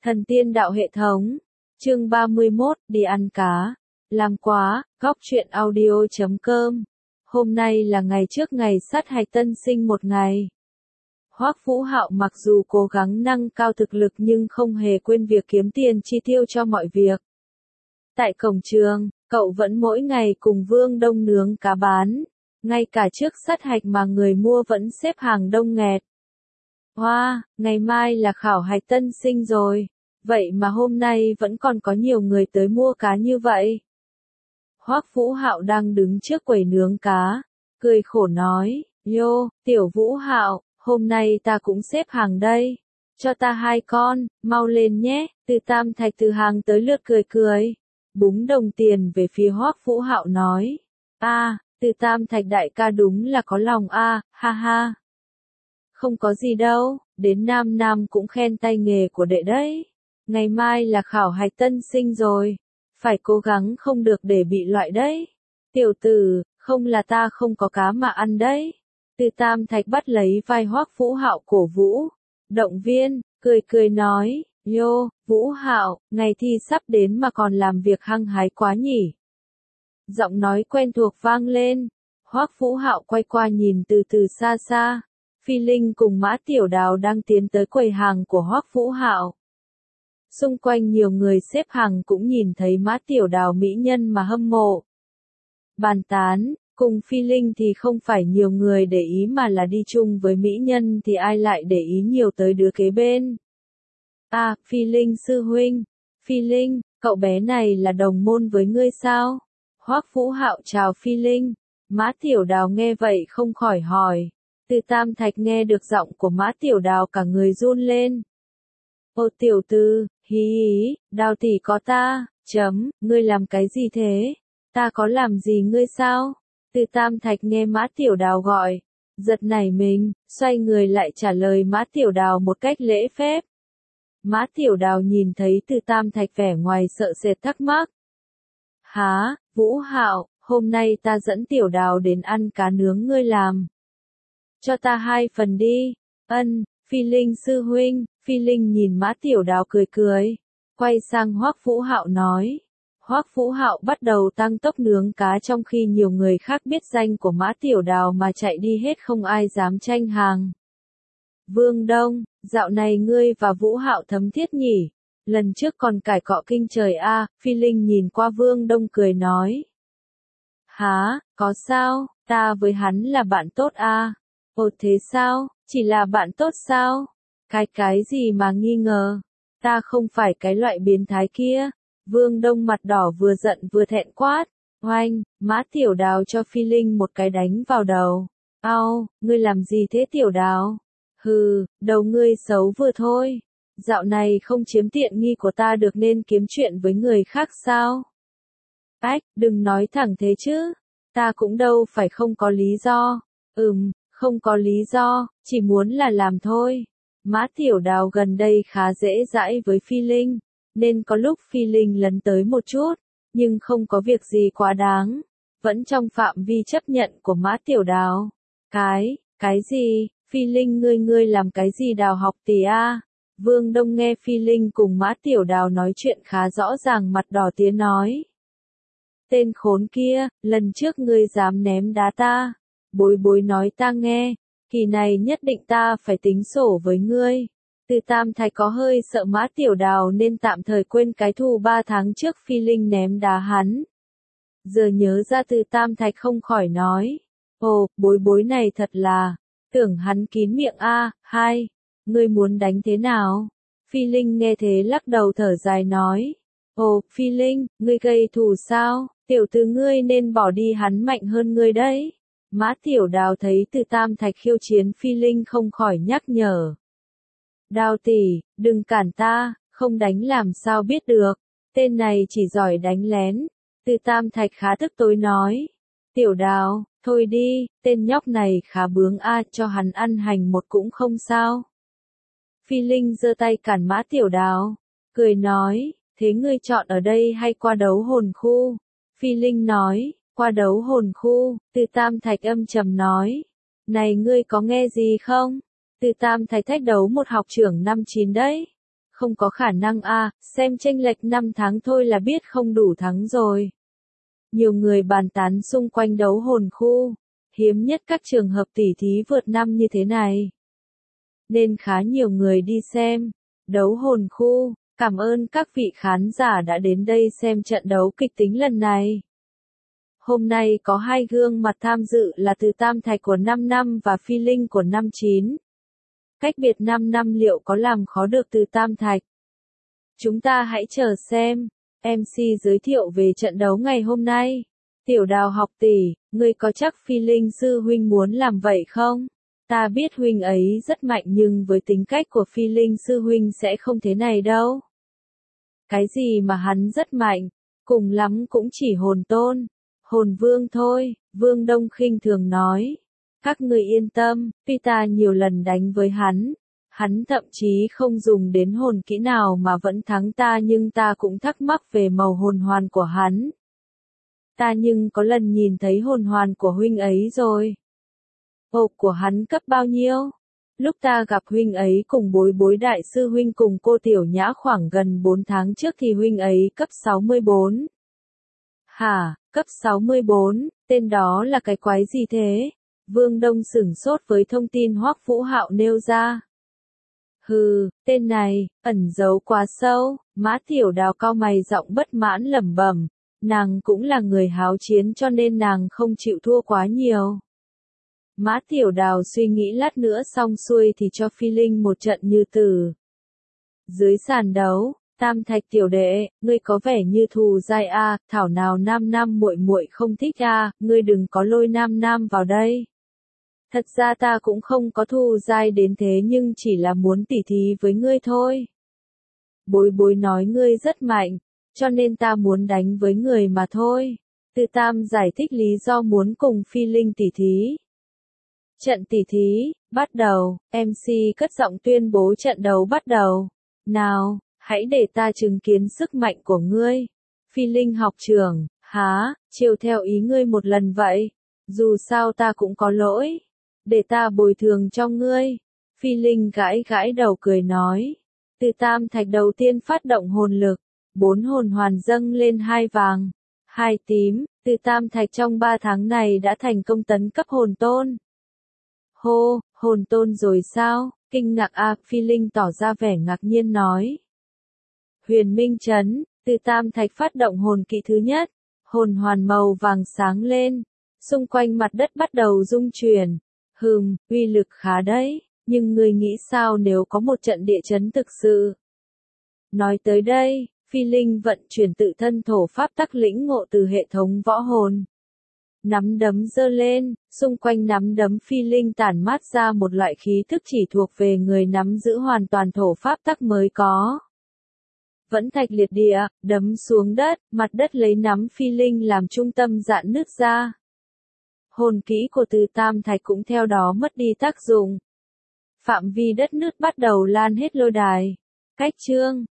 Thần tiên đạo hệ thống. Chương 31, đi ăn cá. Làm quá, góc truyện audio.com. Hôm nay là ngày trước ngày sát hạch tân sinh một ngày. Hoắc Vũ Hạo mặc dù cố gắng nâng cao thực lực nhưng không hề quên việc kiếm tiền chi tiêu cho mọi việc. Tại cổng trường, cậu vẫn mỗi ngày cùng Vương Đông nướng cá bán. Ngay cả trước sát hạch mà người mua vẫn xếp hàng đông nghẹt. Wow, ngày mai là khảo hạch tân sinh rồi. Vậy mà hôm nay vẫn còn có nhiều người tới mua cá như vậy. Hoắc Vũ Hạo đang đứng trước quầy nướng cá, cười khổ nói, "Yo, tiểu Vũ Hạo, hôm nay ta cũng xếp hàng đây. Cho ta 2 con, mau lên nhé." Từ Tam Thạch từ hàng tới lượt cười, búng đồng tiền về phía Hoắc Vũ Hạo nói, Từ Tam Thạch đại ca đúng là có lòng ha ha. Không có gì đâu, đến Nam cũng khen tay nghề của đệ đấy. Ngày mai là khảo hạch tân sinh rồi, phải cố gắng không được để bị loại đấy. Tiểu tử, không là ta không có cá mà ăn đấy. Từ Tam Thạch bắt lấy vai Hoắc Vũ Hạo cổ vũ, động viên, cười nói, "Yo, Vũ Hạo, ngày thi sắp đến mà còn làm việc hăng hái quá nhỉ." Giọng nói quen thuộc vang lên, Hoắc Vũ Hạo quay qua nhìn từ xa. Phi Linh cùng Mã Tiểu Đào đang tiến tới quầy hàng của Hoắc Vũ Hạo. Xung quanh nhiều người xếp hàng cũng nhìn thấy Mã Tiểu Đào mỹ nhân mà hâm mộ. Bàn tán, cùng Phi Linh thì không phải nhiều người để ý mà là đi chung với mỹ nhân thì ai lại để ý nhiều tới đứa kế bên. Phi Linh sư huynh, Phi Linh, cậu bé này là đồng môn với ngươi sao? Hoắc Vũ Hạo chào Phi Linh, Mã Tiểu Đào nghe vậy không khỏi hỏi. Từ Tam Thạch nghe được giọng của Mã Tiểu Đào cả người run lên. "Ô tiểu tư, hí, Đào tỷ có ta, ngươi làm cái gì thế? Ta có làm gì ngươi sao?" Từ Tam Thạch nghe Mã Tiểu Đào gọi, giật nảy mình, xoay người lại trả lời Mã Tiểu Đào một cách lễ phép. Mã Tiểu Đào nhìn thấy Từ Tam Thạch vẻ ngoài sợ sệt thắc mắc. "Hả, Vũ Hạo, hôm nay ta dẫn Tiểu Đào đến ăn cá nướng ngươi làm. Cho ta 2 phần đi." "Ân, Phi Linh sư huynh." Phi Linh nhìn Mã Tiểu Đào cười, quay sang Hoắc Vũ Hạo nói. Hoắc Vũ Hạo bắt đầu tăng tốc nướng cá trong khi nhiều người khác biết danh của Mã Tiểu Đào mà chạy đi hết không ai dám tranh hàng. "Vương Đông, dạo này ngươi và Vũ Hạo thấm thiết nhỉ? Lần trước còn cãi cọ kinh trời Phi Linh nhìn qua Vương Đông cười nói. "Hả, có sao, ta với hắn là bạn tốt Ồ thế sao, chỉ là bạn tốt sao? Cái gì mà nghi ngờ? Ta không phải cái loại biến thái kia." Vương Đông mặt đỏ vừa giận vừa thẹn quát. "Oanh!" Mã Tiểu Đào cho Phi Linh một cái đánh vào đầu. "Ao, ngươi làm gì thế Tiểu Đào? Hừ, đầu ngươi xấu vừa thôi. Dạo này không chiếm tiện nghi của ta được nên kiếm chuyện với người khác sao?" Đừng nói thẳng thế chứ. Ta cũng đâu phải không có lý do. Không có lý do, chỉ muốn là làm thôi. Mã Tiểu Đào gần đây khá dễ dãi với Phi Linh, nên có lúc Phi Linh lấn tới một chút, nhưng không có việc gì quá đáng, vẫn trong phạm vi chấp nhận của Mã Tiểu Đào. Cái gì, Phi Linh ngươi làm cái gì Đào học tỷ Vương Đông nghe Phi Linh cùng Mã Tiểu Đào nói chuyện khá rõ ràng mặt đỏ tía nói. "Tên khốn kia, lần trước ngươi dám ném đá ta. Bối nói ta nghe, kỳ này nhất định ta phải tính sổ với ngươi." Từ Tam Thạch có hơi sợ Mã Tiểu Đào nên tạm thời quên cái thù 3 tháng trước Phi Linh ném đá hắn. Giờ nhớ ra Từ Tam Thạch không khỏi nói. "Ồ, bối này thật là, tưởng hắn kín miệng hai, ngươi muốn đánh thế nào?" Phi Linh nghe thế lắc đầu thở dài nói. "Ồ, Phi Linh, ngươi gây thù sao? Tiểu tử ngươi nên bỏ đi hắn mạnh hơn ngươi đấy." Mã Tiểu Đào thấy Từ Tam Thạch khiêu chiến Phi Linh không khỏi nhắc nhở. "Đào tỷ, đừng cản ta, không đánh làm sao biết được. Tên này chỉ giỏi đánh lén." Từ Tam Thạch khá tức tối nói. "Tiểu Đào, thôi đi, tên nhóc này khá bướng cho hắn ăn hành một cũng không sao." Phi Linh giơ tay cản Mã Tiểu Đào, cười nói, "Thế ngươi chọn ở đây hay qua đấu hồn khu?" Phi Linh nói, "Qua đấu hồn khu." Từ Tam Thạch âm trầm nói, "Này ngươi có nghe gì không? Từ Tam Thạch thách đấu một học trưởng năm 9 đấy. không có khả năng a, xem chênh lệch 5 tháng thôi là biết không đủ thắng rồi. Nhiều người bàn tán xung quanh đấu hồn khu, hiếm nhất các trường hợp tỉ thí vượt năm như thế này. Nên khá nhiều người đi xem. Đấu hồn khu, cảm ơn các vị khán giả đã đến đây xem trận đấu kịch tính lần này. Hôm nay có hai gương mặt tham dự là Từ Tam Thạch của 5 năm và Phi Linh của năm 9. Cách biệt 5 năm liệu có làm khó được Từ Tam Thạch? Chúng ta hãy chờ xem. MC giới thiệu về trận đấu ngày hôm nay. Tiểu Đào học tỷ, ngươi có chắc Phi Linh sư huynh muốn làm vậy không? Ta biết huynh ấy rất mạnh nhưng với tính cách của Phi Linh sư huynh sẽ không thế này đâu. Cái gì mà hắn rất mạnh, cùng lắm cũng chỉ hồn tôn, hồn vương thôi, Vương Đông khinh thường nói. Các ngươi yên tâm, tuy ta nhiều lần đánh với hắn thậm chí không dùng đến hồn kỹ nào mà vẫn thắng ta nhưng ta cũng thắc mắc về màu hồn hoàn của hắn. Ta nhưng có lần nhìn thấy hồn hoàn của huynh ấy rồi. Hộp của hắn cấp bao nhiêu? Lúc ta gặp huynh ấy cùng bối đại sư huynh cùng cô Tiểu Nhã khoảng gần 4 tháng trước thì huynh ấy cấp 64. Hả, cấp 64, tên đó là cái quái gì thế? Vương Đông sửng sốt với thông tin Hoắc Vũ Hạo nêu ra. Hừ, tên này, ẩn giấu quá sâu, Mã Tiểu Đào cau mày giọng bất mãn lẩm bẩm, nàng cũng là người háo chiến cho nên nàng không chịu thua quá nhiều. Mã Tiểu Đào suy nghĩ lát nữa xong xuôi thì cho Phi Linh một trận như tử. Dưới sàn đấu, Tam Thạch tiểu đệ, ngươi có vẻ như thù dai a, thảo nào Nam Nam muội muội không thích a, ngươi đừng có lôi Nam Nam vào đây. Thật ra ta cũng không có thù dai đến thế nhưng chỉ là muốn tỉ thí với ngươi thôi. Bối nói ngươi rất mạnh, cho nên ta muốn đánh với người mà thôi. Từ Tam giải thích lý do muốn cùng Phi Linh tỉ thí. Trận tỉ thí, bắt đầu, MC cất giọng tuyên bố trận đấu bắt đầu. Nào, hãy để ta chứng kiến sức mạnh của ngươi. Phi Linh học trưởng, há, chiều theo ý ngươi một lần vậy. Dù sao ta cũng có lỗi. Để ta bồi thường cho ngươi. Phi Linh gãi gãi đầu cười nói. Từ Tam Thạch đầu tiên phát động hồn lực. 4 hồn hoàn dâng lên 2 vàng, 2 tím. Từ Tam Thạch trong 3 tháng này đã thành công tấn cấp hồn tôn. Hô, hồn tôn rồi sao? Kinh ngạc a, Phi Linh tỏ ra vẻ ngạc nhiên nói. Huyền Minh Trấn, Từ Tam Thạch phát động hồn kỹ thứ nhất. Hồn hoàn màu vàng sáng lên. Xung quanh mặt đất bắt đầu rung chuyển. Uy lực khá đấy, nhưng ngươi nghĩ sao nếu có một trận địa chấn thực sự? Nói tới đây, Phi Linh vận chuyển tự thân thổ pháp tắc lĩnh ngộ từ hệ thống võ hồn. Nắm đấm giơ lên, xung quanh nắm đấm Phi Linh tản mát ra một loại khí thức chỉ thuộc về người nắm giữ hoàn toàn thổ pháp tắc mới có. Vẫn thạch liệt địa, đấm xuống đất, mặt đất lấy nắm Phi Linh làm trung tâm dạn nứt ra. Hồn kỹ của Từ Tam Thạch cũng theo đó mất đi tác dụng. Phạm vi đất nứt bắt đầu lan hết lôi đài. Cách chương